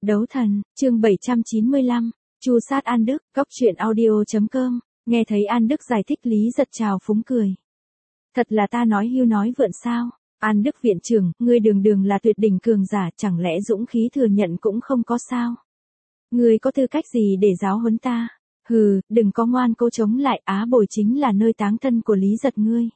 Đấu thần, chương 795, Chu sát An Đức, góc truyện audio.com, nghe thấy An Đức giải thích Lý Giật trào phúng cười. Thật là ta nói hưu nói vượn sao, An Đức viện trưởng, ngươi đường là tuyệt đỉnh cường giả, chẳng lẽ dũng khí thừa nhận cũng không có sao? Ngươi có tư cách gì để giáo huấn ta? Hừ, đừng có ngoan cố chống lại, Á Bồi chính là nơi táng thân của Lý Giật ngươi.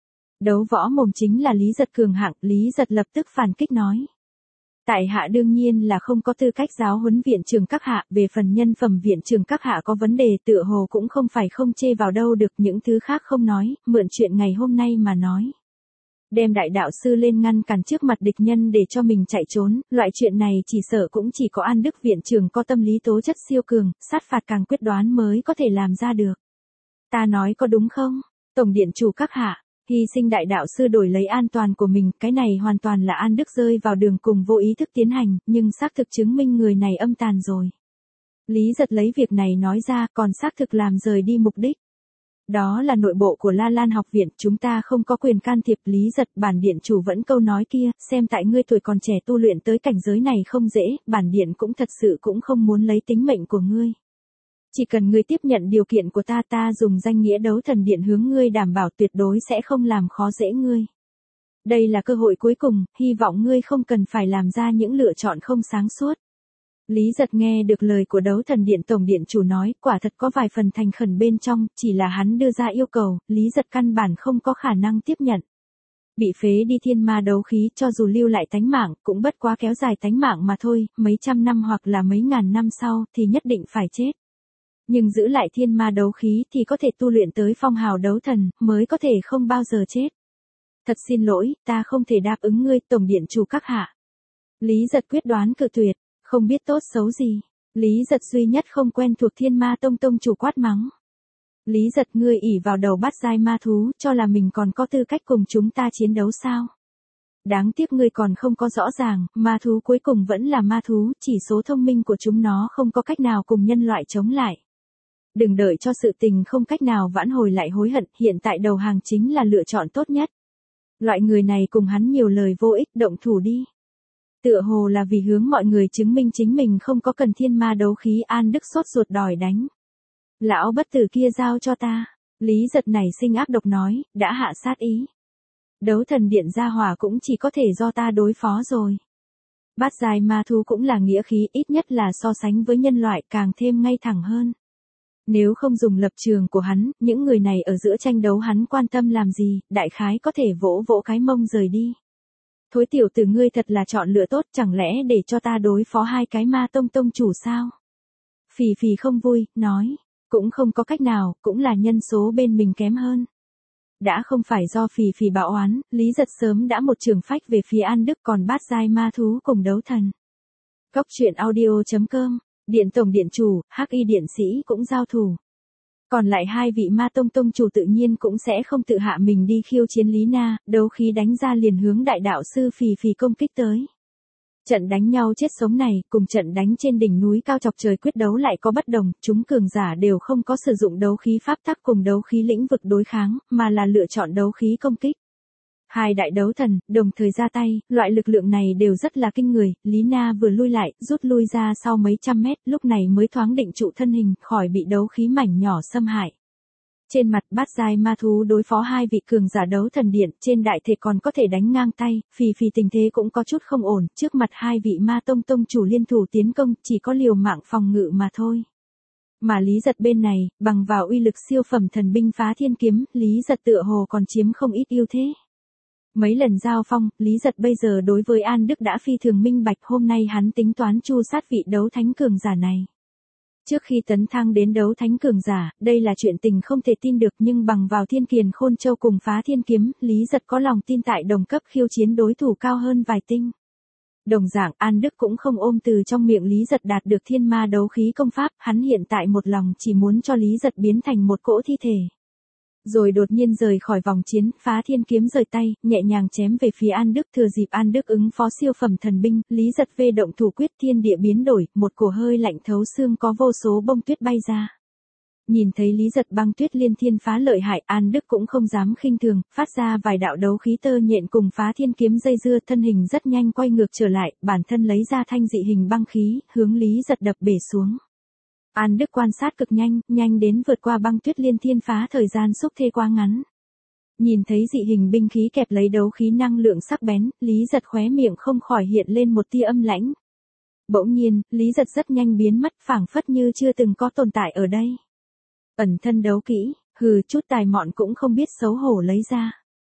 Đấu võ mồm chính là Lý Giật cường hạng, Lý Giật lập tức phản kích nói. Tại hạ đương nhiên là không có tư cách giáo huấn viện trưởng các hạ, về phần nhân phẩm viện trưởng các hạ có vấn đề tựa hồ cũng không phải không chê vào đâu được, những thứ khác không nói, mượn chuyện ngày hôm nay mà nói. Đem đại đạo sư lên ngăn cản trước mặt địch nhân để cho mình chạy trốn, loại chuyện này chỉ sợ cũng chỉ có An Đức viện trưởng có tâm lý tố chất siêu cường, sát phạt càng quyết đoán mới có thể làm ra được. Ta nói có đúng không? Tổng điện chủ các hạ. Hy sinh đại đạo sư đổi lấy an toàn của mình, cái này hoàn toàn là An Đức rơi vào đường cùng vô ý thức tiến hành, nhưng xác thực chứng minh người này âm tàn rồi. Lý Giật lấy việc này nói ra, còn xác thực làm rời đi mục đích. Đó là nội bộ của La Lan học viện, chúng ta không có quyền can thiệp. Lý Giật, bản điện chủ vẫn câu nói kia, xem tại ngươi tuổi còn trẻ tu luyện tới cảnh giới này không dễ, bản điện cũng thật sự cũng không muốn lấy tính mệnh của ngươi. Chỉ cần ngươi tiếp nhận điều kiện của ta, ta dùng danh nghĩa đấu thần điện hướng ngươi đảm bảo tuyệt đối sẽ không làm khó dễ ngươi. Đây là cơ hội cuối cùng, hy vọng ngươi không cần phải làm ra những lựa chọn không sáng suốt. Lý Giật nghe được lời của đấu thần điện tổng điện chủ nói, quả thật có vài phần thành khẩn bên trong, chỉ là hắn đưa ra yêu cầu, Lý Giật căn bản không có khả năng tiếp nhận. Bị phế đi thiên ma đấu khí, cho dù lưu lại tánh mạng, cũng bất quá kéo dài tánh mạng mà thôi, mấy trăm năm hoặc là mấy ngàn năm sau, thì nhất định phải chết. Nhưng giữ lại thiên ma đấu khí thì có thể tu luyện tới phong hào đấu thần, mới có thể không bao giờ chết. Thật xin lỗi, ta không thể đáp ứng ngươi, tổng điện chủ các hạ. Lý Giật quyết đoán cự tuyệt, không biết tốt xấu gì. Lý Giật duy nhất không quen thuộc thiên ma tông chủ quát mắng. Lý Giật, ngươi ỷ vào đầu bát giai ma thú, cho là mình còn có tư cách cùng chúng ta chiến đấu sao? Đáng tiếc ngươi còn không có rõ ràng, ma thú cuối cùng vẫn là ma thú, chỉ số thông minh của chúng nó không có cách nào cùng nhân loại chống lại. Đừng đợi cho sự tình không cách nào vãn hồi lại hối hận, hiện tại đầu hàng chính là lựa chọn tốt nhất. Loại người này cùng hắn nhiều lời vô ích, động thủ đi. Tựa hồ là vì hướng mọi người chứng minh chính mình không có cần thiên ma đấu khí, An Đức sốt ruột đòi đánh. Lão bất tử kia giao cho ta. Lý Giật nảy sinh ác độc nói, đã hạ sát ý. Đấu thần điện gia hỏa cũng chỉ có thể do ta đối phó rồi. Bát giai ma thú cũng là nghĩa khí, ít nhất là so sánh với nhân loại càng thêm ngay thẳng hơn. Nếu không dùng lập trường của hắn, những người này ở giữa tranh đấu hắn quan tâm làm gì, đại khái có thể vỗ vỗ cái mông rời đi. Thối tiểu tử ngươi thật là chọn lựa tốt, chẳng lẽ để cho ta đối phó hai cái ma tông chủ sao? Phì phì không vui, nói, cũng không có cách nào, cũng là nhân số bên mình kém hơn. Đã không phải do phì phì bạo oán, Lý Giật sớm đã một trường phách về phía An Đức, còn bát giai ma thú cùng đấu thần. Góc truyện audio.com, điện tổng điện chủ, Hắc Y điện sĩ cũng giao thủ. Còn lại hai vị ma tông chủ tự nhiên cũng sẽ không tự hạ mình đi khiêu chiến Lý Na, đấu khí đánh ra liền hướng đại đạo sư phì phì công kích tới. Trận đánh nhau chết sống này, cùng trận đánh trên đỉnh núi cao chọc trời quyết đấu lại có bất đồng, chúng cường giả đều không có sử dụng đấu khí pháp tắc cùng đấu khí lĩnh vực đối kháng, mà là lựa chọn đấu khí công kích. Hai đại đấu thần, đồng thời ra tay, loại lực lượng này đều rất là kinh người, Lý Na vừa lui lại, rút lui ra sau mấy trăm mét, lúc này mới thoáng định trụ thân hình, khỏi bị đấu khí mảnh nhỏ xâm hại. Trên mặt bát giai ma thú đối phó hai vị cường giả đấu thần điện, trên đại thể còn có thể đánh ngang tay, phì phì tình thế cũng có chút không ổn, trước mặt hai vị ma tông chủ liên thủ tiến công, chỉ có liều mạng phòng ngự mà thôi. Mà Lý Giật bên này, bằng vào uy lực siêu phẩm thần binh phá thiên kiếm, Lý Giật tựa hồ còn chiếm không ít ưu thế. Mấy lần giao phong, Lý Giật bây giờ đối với An Đức đã phi thường minh bạch, hôm nay hắn tính toán chu sát vị đấu thánh cường giả này. Trước khi tấn thăng đến đấu thánh cường giả, đây là chuyện tình không thể tin được, nhưng bằng vào thiên kiền khôn châu cùng phá thiên kiếm, Lý Giật có lòng tin tại đồng cấp khiêu chiến đối thủ cao hơn vài tinh. Đồng dạng, An Đức cũng không ôm từ trong miệng Lý Giật đạt được thiên ma đấu khí công pháp, hắn hiện tại một lòng chỉ muốn cho Lý Giật biến thành một cỗ thi thể. Rồi đột nhiên rời khỏi vòng chiến, phá thiên kiếm rời tay, nhẹ nhàng chém về phía An Đức, thừa dịp An Đức ứng phó siêu phẩm thần binh, Lý Giật vê động thủ quyết, thiên địa biến đổi, một cổ hơi lạnh thấu xương có vô số bông tuyết bay ra. Nhìn thấy Lý Giật băng tuyết liên thiên phá lợi hại, An Đức cũng không dám khinh thường, phát ra vài đạo đấu khí tơ nhện cùng phá thiên kiếm dây dưa, thân hình rất nhanh quay ngược trở lại, bản thân lấy ra thanh dị hình băng khí, hướng Lý Giật đập bể xuống. An Đức quan sát cực nhanh, nhanh đến vượt qua băng tuyết liên thiên phá thời gian xúc thê quá ngắn. Nhìn thấy dị hình binh khí kẹp lấy đấu khí năng lượng sắc bén, Lý Giật khóe miệng không khỏi hiện lên một tia âm lãnh. Bỗng nhiên, Lý Giật rất nhanh biến mất, phảng phất như chưa từng có tồn tại ở đây. Ẩn thân đấu kỹ, hừ, chút tài mọn cũng không biết xấu hổ lấy ra.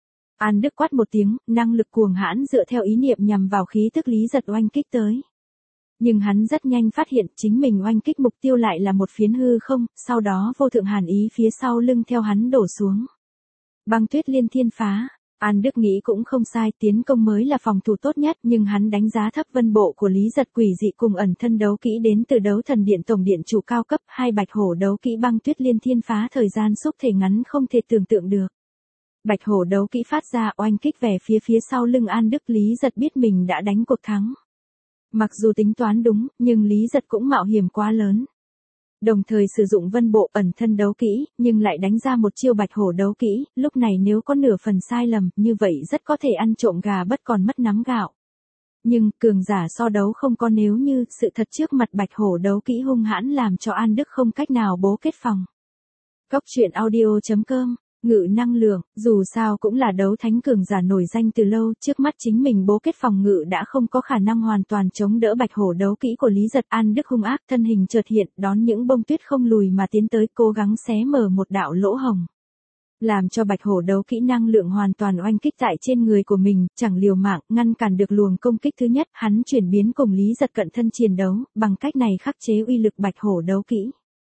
An Đức quát một tiếng, năng lực cuồng hãn dựa theo ý niệm nhằm vào khí tức Lý Giật oanh kích tới. Nhưng hắn rất nhanh phát hiện chính mình oanh kích mục tiêu lại là một phiến hư không, sau đó vô thượng hàn ý phía sau lưng theo hắn đổ xuống. Băng tuyết liên thiên phá, An Đức nghĩ cũng không sai, tiến công mới là phòng thủ tốt nhất, nhưng hắn đánh giá thấp vân bộ của Lý Giật quỷ dị cùng ẩn thân đấu kỹ đến từ đấu thần điện tổng điện chủ cao cấp, hai bạch hổ đấu kỹ băng tuyết liên thiên phá thời gian xúc thể ngắn không thể tưởng tượng được. Bạch hổ đấu kỹ phát ra oanh kích về phía sau lưng An Đức, Lý Giật biết mình đã đánh cuộc thắng. Mặc dù tính toán đúng, nhưng Lý Giật cũng mạo hiểm quá lớn. Đồng thời sử dụng vân bộ ẩn thân đấu kỹ, nhưng lại đánh ra một chiêu bạch hổ đấu kỹ, lúc này nếu có nửa phần sai lầm, như vậy rất có thể ăn trộm gà bất còn mất nắm gạo. Nhưng, cường giả so đấu không có nếu như, sự thật trước mặt bạch hổ đấu kỹ hung hãn làm cho An Đức không cách nào bố kết phòng. Cóc truyện audio.com Ngự năng lượng, dù sao cũng là đấu thánh cường giả nổi danh từ lâu, trước mắt chính mình bố kết phòng ngự đã không có khả năng hoàn toàn chống đỡ bạch hổ đấu kỹ của Lý Giật. An Đức hung ác, thân hình chợt hiện, đón những bông tuyết không lùi mà tiến tới, cố gắng xé mở một đạo lỗ hồng. Làm cho bạch hổ đấu kỹ năng lượng hoàn toàn oanh kích tại trên người của mình, chẳng liều mạng, ngăn cản được luồng công kích thứ nhất, hắn chuyển biến cùng Lý Giật cận thân chiến đấu, bằng cách này khắc chế uy lực bạch hổ đấu kỹ.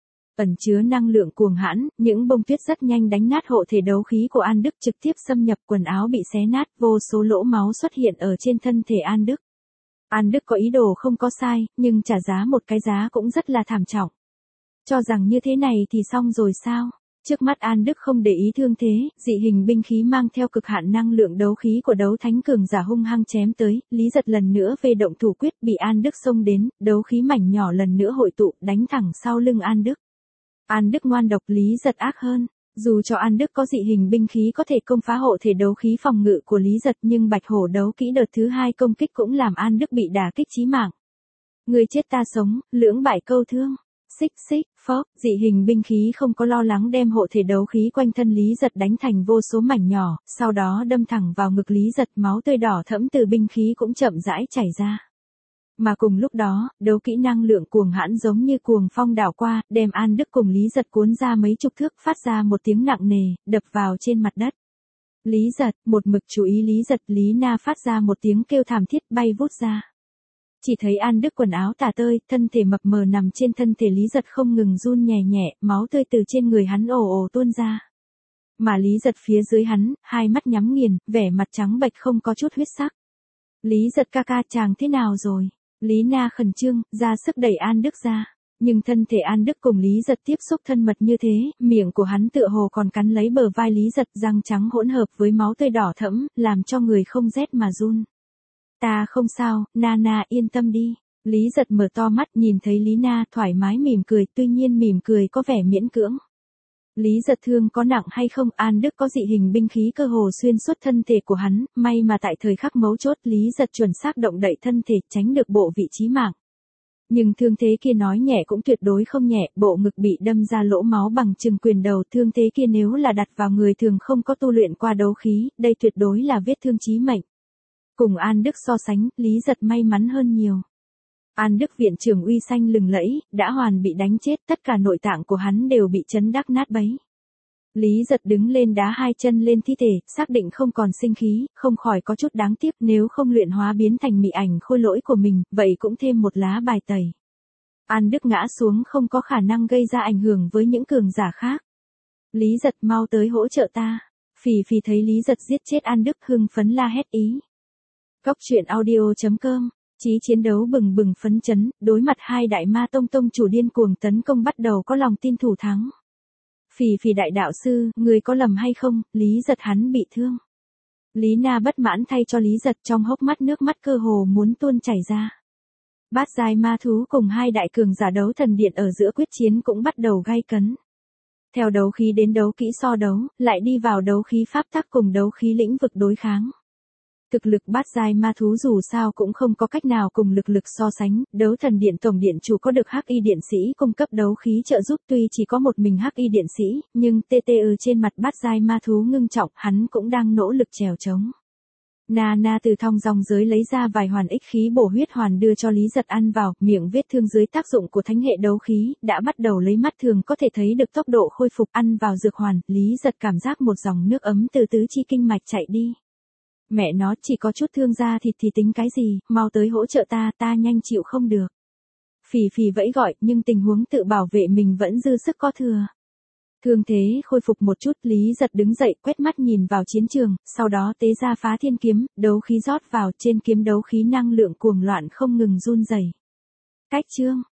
Ẩn chứa năng lượng cuồng hãn, những bông tuyết rất nhanh đánh nát hộ thể đấu khí của An Đức, trực tiếp xâm nhập quần áo bị xé nát, vô số lỗ máu xuất hiện ở trên thân thể An Đức. An Đức có ý đồ không có sai, nhưng trả giá một cái giá cũng rất là thảm trọng. Cho rằng như thế này thì xong rồi sao? Trước mắt An Đức không để ý thương thế, dị hình binh khí mang theo cực hạn năng lượng đấu khí của đấu thánh cường giả hung hăng chém tới, Lý Giật lần nữa về động thủ quyết, bị An Đức xông đến, đấu khí mảnh nhỏ lần nữa hội tụ, đánh thẳng sau lưng An Đức. An Đức ngoan độc, Lý Giật ác hơn. Dù cho An Đức có dị hình binh khí có thể công phá hộ thể đấu khí phòng ngự của Lý Giật, nhưng bạch hổ đấu kỹ đợt thứ hai công kích cũng làm An Đức bị đả kích chí mạng. Người chết ta sống, lưỡng bại câu thương. Xích xích, phốc, dị hình binh khí không có lo lắng đem hộ thể đấu khí quanh thân Lý Giật đánh thành vô số mảnh nhỏ, sau đó đâm thẳng vào ngực Lý Giật, máu tươi đỏ thẫm từ binh khí cũng chậm rãi chảy ra. Mà cùng lúc đó, đấu kỹ năng lượng cuồng hãn giống như cuồng phong đảo qua, đem An Đức cùng Lý Giật cuốn ra mấy chục thước, phát ra một tiếng nặng nề, đập vào trên mặt đất. Lý Giật, một mực chú ý Lý Giật, Lý Na phát ra một tiếng kêu thảm thiết, bay vút ra. Chỉ thấy An Đức quần áo tả tơi, thân thể mập mờ nằm trên thân thể Lý Giật không ngừng run nhẹ nhẹ, máu tươi từ trên người hắn ồ ồ tuôn ra. Mà Lý Giật phía dưới hắn, hai mắt nhắm nghiền, vẻ mặt trắng bệch không có chút huyết sắc. Lý Giật ca ca, chàng thế nào rồi? Lý Na khẩn trương, ra sức đẩy An Đức ra. Nhưng thân thể An Đức cùng Lý Giật tiếp xúc thân mật như thế, miệng của hắn tựa hồ còn cắn lấy bờ vai Lý Giật, răng trắng hỗn hợp với máu tươi đỏ thẫm, làm cho người không rét mà run. Ta không sao, Na yên tâm đi. Lý Giật mở to mắt, nhìn thấy Lý Na thoải mái mỉm cười, tuy nhiên mỉm cười có vẻ miễn cưỡng. Lý Giật thương có nặng hay không? An Đức có dị hình binh khí cơ hồ xuyên suốt thân thể của hắn, may mà tại thời khắc mấu chốt Lý Giật chuẩn xác động đậy thân thể, tránh được bộ vị chí mạng. Nhưng thương thế kia nói nhẹ cũng tuyệt đối không nhẹ, bộ ngực bị đâm ra lỗ máu bằng chừng quyền đầu, thương thế kia nếu là đặt vào người thường không có tu luyện qua đấu khí, đây tuyệt đối là vết thương chí mệnh. Cùng An Đức so sánh, Lý Giật may mắn hơn nhiều. An Đức viện trưởng uy xanh lừng lẫy, đã hoàn bị đánh chết, tất cả nội tạng của hắn đều bị chấn đắc nát bấy. Lý Giật đứng lên đá hai chân lên thi thể, xác định không còn sinh khí, không khỏi có chút đáng tiếc, nếu không luyện hóa biến thành mị ảnh khôi lỗi của mình, vậy cũng thêm một lá bài tẩy. An Đức ngã xuống không có khả năng gây ra ảnh hưởng với những cường giả khác. Lý Giật, mau tới hỗ trợ ta. Phì Phì thấy Lý Giật giết chết An Đức hưng phấn la hét ý. Cóc truyện audio.com Chí chiến đấu bừng bừng phấn chấn, đối mặt hai đại ma tông chủ điên cuồng tấn công bắt đầu có lòng tin thủ thắng. Phì Phì đại đạo sư, người có lầm hay không? Lý Giật hắn bị thương. Lý Na bất mãn thay cho Lý Giật, trong hốc mắt nước mắt cơ hồ muốn tuôn chảy ra. Bát giai ma thú cùng hai đại cường giả đấu thần điện ở giữa quyết chiến cũng bắt đầu gay cấn. Theo đấu khí đến đấu kỹ so đấu, lại đi vào đấu khí pháp tắc cùng đấu khí lĩnh vực đối kháng. Thực lực bát giai ma thú dù sao cũng không có cách nào cùng lực so sánh, đấu thần điện tổng điện chủ có được hắc y điện sĩ cung cấp đấu khí trợ giúp, tuy chỉ có một mình hắc y điện sĩ, nhưng TTU trên mặt bát giai ma thú ngưng trọng, hắn cũng đang nỗ lực trèo trống. Nana từ thong dong giới lấy ra vài hoàn ích khí bổ huyết hoàn đưa cho Lý Giật ăn vào, miệng vết thương dưới tác dụng của thánh hệ đấu khí, đã bắt đầu lấy mắt thường có thể thấy được tốc độ khôi phục. Ăn vào dược hoàn, Lý Giật cảm giác một dòng nước ấm từ tứ chi kinh mạch chạy đi. Mẹ nó, chỉ có chút thương da thịt thì tính cái gì, mau tới hỗ trợ ta nhanh chịu không được. Phì phì vẫy gọi, nhưng tình huống tự bảo vệ mình vẫn dư sức có thừa. Thương thế khôi phục một chút, Lý Giật đứng dậy, quét mắt nhìn vào chiến trường, sau đó tế ra phá thiên kiếm, đấu khí rót vào, trên kiếm đấu khí năng lượng cuồng loạn không ngừng run rẩy. Cách chương